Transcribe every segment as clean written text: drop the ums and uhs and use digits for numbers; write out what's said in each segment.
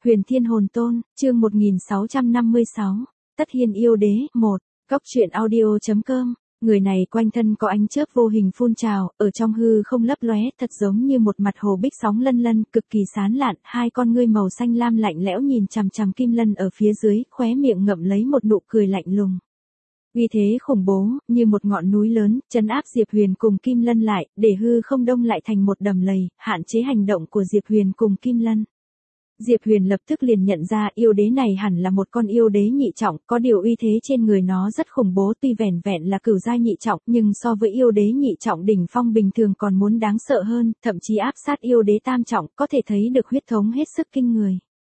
Huyền Thiên Hồn Tôn, chương 1656, Tất Hiên Yêu Đế, 1, Cóc truyện audio.com. Người này quanh thân có ánh chớp vô hình phun trào, ở trong hư không lấp lóe, thật giống như một mặt hồ bích sóng lân lân, cực kỳ sáng lạn, hai con ngươi màu xanh lam lạnh lẽo nhìn chằm chằm Kim Lân ở phía dưới, khóe miệng ngậm lấy một nụ cười lạnh lùng. Uy thế khủng bố, như một ngọn núi lớn, trấn áp Diệp Huyền cùng Kim Lân lại, để hư không đông lại thành một đầm lầy, hạn chế hành động của Diệp Huyền cùng Kim Lân. Diệp Huyền lập tức liền nhận ra yêu đế này hẳn là một con yêu đế nhị trọng, có điều uy thế trên người nó rất khủng bố, tuy vẻn vẹn là cửu giai nhị trọng, nhưng so với yêu đế nhị trọng đỉnh phong bình thường còn muốn đáng sợ hơn, thậm chí áp sát yêu đế tam trọng, có thể thấy được huyết thống hết sức kinh người.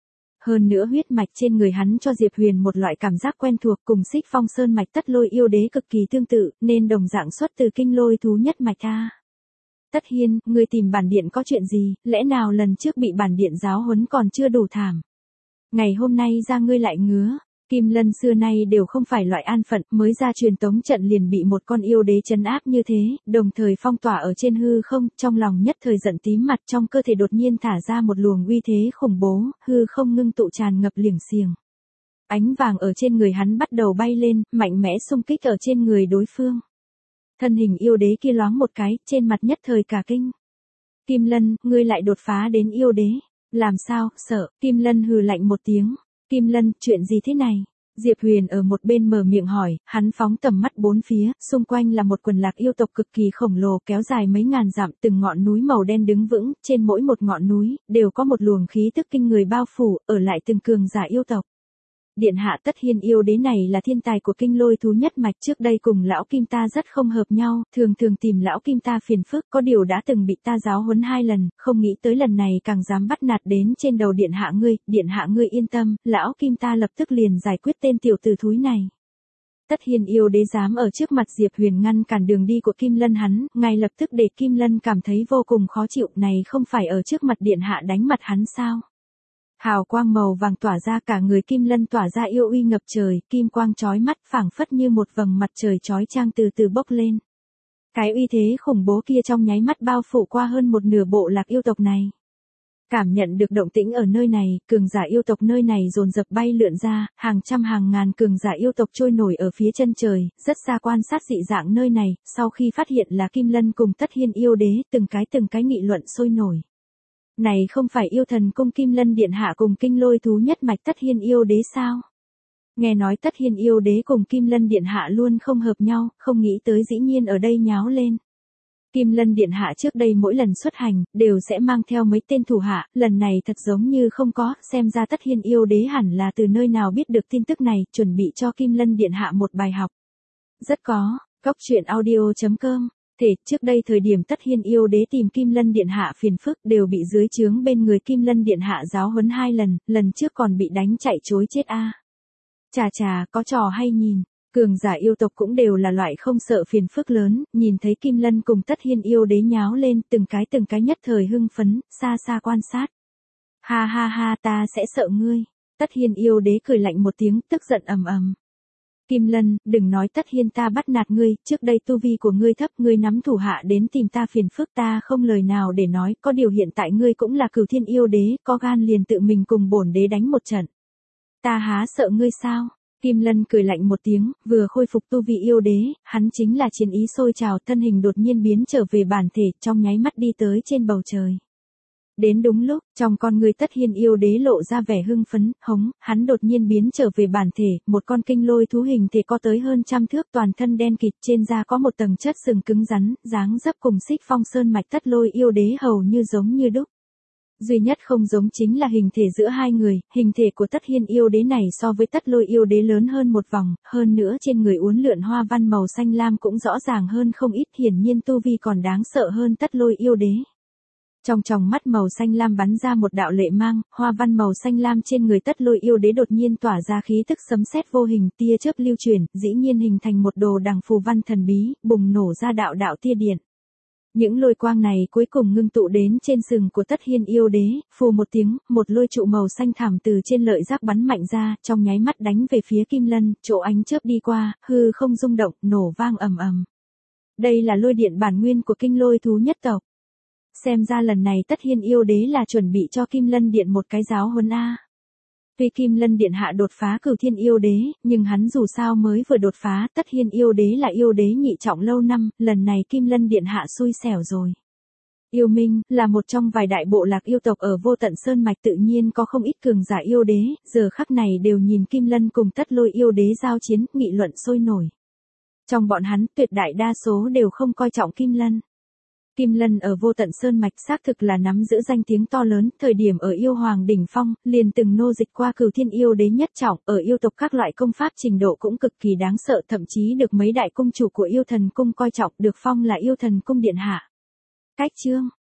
Hơn nữa huyết mạch trên người hắn cho Diệp Huyền một loại cảm giác quen thuộc, cùng Xích Phong Sơn mạch Tất Lôi yêu đế cực kỳ tương tự, nên đồng dạng xuất từ kinh lôi thú nhất mạch a. Tất Hiên, ngươi tìm bản điện có chuyện gì, lẽ nào lần trước bị bản điện giáo huấn còn chưa đủ thảm? Ngày hôm nay ra ngươi lại ngứa. Kim Lân xưa nay đều không phải loại an phận, mới ra truyền tống trận liền bị một con yêu đế trấn áp như thế, đồng thời phong tỏa ở trên hư không, trong lòng nhất thời giận tím mặt, trong cơ thể đột nhiên thả ra một luồng uy thế khủng bố, hư không ngưng tụ tràn ngập liềng xiềng. Ánh vàng ở trên người hắn bắt đầu bay lên, mạnh mẽ xung kích ở trên người đối phương. Thân hình yêu đế kia loáng một cái, trên mặt nhất thời cả kinh. Kim Lân, ngươi lại đột phá đến yêu đế. Làm sao, sợ, Kim Lân hừ lạnh một tiếng. Kim Lân, chuyện gì thế này? Diệp Huyền ở một bên mở miệng hỏi, hắn phóng tầm mắt bốn phía, xung quanh là một quần lạc yêu tộc cực kỳ khổng lồ kéo dài mấy ngàn dặm, từng ngọn núi màu đen đứng vững, trên mỗi một ngọn núi, đều có một luồng khí tức kinh người bao phủ, ở lại từng cường giả yêu tộc. Điện hạ Tất Hiên yêu đế này là thiên tài của kinh lôi thú nhất mạch, trước đây cùng lão Kim ta rất không hợp nhau, thường tìm lão Kim ta phiền phức, có điều đã từng bị ta giáo huấn 2 lần, không nghĩ tới lần này càng dám bắt nạt đến trên đầu điện hạ ngươi yên tâm, lão Kim ta lập tức liền giải quyết tên tiểu tử thúi này. Tất Hiên yêu đế dám ở trước mặt Diệp Huyền ngăn cản đường đi của Kim Lân hắn, ngay lập tức để Kim Lân cảm thấy vô cùng khó chịu, này không phải ở trước mặt điện hạ đánh mặt hắn sao? Hào quang màu vàng tỏa ra, cả người Kim Lân tỏa ra yêu uy ngập trời, kim quang chói mắt phảng phất như một vầng mặt trời chói chang từ từ bốc lên. Cái uy thế khủng bố kia trong nháy mắt bao phủ qua hơn một nửa bộ lạc yêu tộc này. Cảm nhận được động tĩnh ở nơi này, cường giả yêu tộc nơi này dồn dập bay lượn ra, hàng trăm hàng ngàn cường giả yêu tộc trôi nổi ở phía chân trời, rất xa quan sát dị dạng nơi này, sau khi phát hiện là Kim Lân cùng Tất Hiên yêu đế, từng cái nghị luận sôi nổi. Này không phải yêu thần cung Kim Lân điện hạ cùng kinh lôi thú nhất mạch Tất Hiên yêu đế sao? Nghe nói Tất Hiên yêu đế cùng Kim Lân điện hạ luôn không hợp nhau, không nghĩ tới dĩ nhiên ở đây nháo lên. Kim Lân điện hạ trước đây mỗi lần xuất hành, đều sẽ mang theo mấy tên thủ hạ, lần này thật giống như không có, xem ra Tất Hiên yêu đế hẳn là từ nơi nào biết được tin tức này, chuẩn bị cho Kim Lân điện hạ một bài học. Rất có, Cóc truyện audio.com. Trước đây thời điểm Tất Hiên yêu đế tìm Kim Lân điện hạ phiền phức đều bị dưới trướng bên người Kim Lân điện hạ giáo huấn 2 lần, lần trước còn bị đánh chạy trối chết a. Chà, có trò hay nhìn. Cường giả yêu tộc cũng đều là loại không sợ phiền phức lớn, nhìn thấy Kim Lân cùng Tất Hiên yêu đế nháo lên, từng cái nhất thời hưng phấn, xa xa quan sát. Ha, ta sẽ sợ ngươi. Tất Hiên yêu đế cười lạnh một tiếng, tức giận ầm. Kim Lân, đừng nói Tất Hiên ta bắt nạt ngươi, trước đây tu vi của ngươi thấp, ngươi nắm thủ hạ đến tìm ta phiền phức, ta không lời nào để nói, có điều hiện tại ngươi cũng là Cửu Thiên yêu đế, có gan liền tự mình cùng bổn đế đánh một trận. Ta há sợ ngươi sao? Kim Lân cười lạnh một tiếng, vừa khôi phục tu vi yêu đế, hắn chính là chiến ý sôi trào, thân hình đột nhiên biến trở về bản thể, trong nháy mắt đi tới trên bầu trời. Đến đúng lúc, trong con người Tất Hiên yêu đế lộ ra vẻ hưng phấn, hắn đột nhiên biến trở về bản thể, một con kinh lôi thú hình thể có tới hơn 100 thước, toàn thân đen kịt, trên da có một tầng chất sừng cứng rắn, dáng dấp cùng Xích Phong Sơn mạch Tất Lôi yêu đế hầu như giống như đúc. Duy nhất không giống chính là hình thể giữa hai người, hình thể của Tất Hiên yêu đế này so với Tất Lôi yêu đế lớn hơn một vòng, hơn nữa trên người uốn lượn hoa văn màu xanh lam cũng rõ ràng hơn không ít, hiển nhiên tu vi còn đáng sợ hơn Tất Lôi yêu đế. Trong tròng mắt màu xanh lam bắn ra một đạo lệ mang, hoa văn màu xanh lam trên người Tất Lôi yêu đế đột nhiên tỏa ra khí tức sấm sét vô hình, tia chớp lưu chuyển, dĩ nhiên hình thành một đồ đằng phù văn thần bí, bùng nổ ra đạo tia điện. Những lôi quang này cuối cùng ngưng tụ đến trên sừng của Tất Hiên yêu đế, phù một tiếng, một lôi trụ màu xanh thẳm từ trên lợi giác bắn mạnh ra, trong nháy mắt đánh về phía Kim Lân, chỗ ánh chớp đi qua, hư không rung động, nổ vang ầm. Đây là lôi điện bản nguyên của kinh lôi thú nhất tộc. Xem ra lần này Tất Hiên yêu đế là chuẩn bị cho Kim Lân điện một cái giáo huấn a. Tuy Kim Lân Điện Hạ đột phá Cửu Thiên Yêu Đế, nhưng hắn dù sao mới vừa đột phá, Tất Hiên Yêu Đế là yêu đế nhị trọng lâu năm, lần này Kim Lân Điện Hạ xui xẻo rồi. Yêu Minh, là một trong vài đại bộ lạc yêu tộc ở Vô Tận Sơn Mạch tự nhiên có không ít cường giả yêu đế, giờ khắc này đều nhìn Kim Lân cùng Tất Lôi yêu đế giao chiến, nghị luận sôi nổi. Trong bọn hắn, tuyệt đại đa số đều không coi trọng Kim Lân. Kim Lân ở Vô Tận Sơn Mạch xác thực là nắm giữ danh tiếng to lớn, thời điểm ở yêu hoàng đỉnh phong, liền từng nô dịch qua Cửu Thiên Yêu Đế nhất trọng, ở yêu tộc các loại công pháp trình độ cũng cực kỳ đáng sợ, thậm chí được mấy đại cung chủ của yêu thần cung coi trọng, được phong là yêu thần cung điện hạ. Cách chương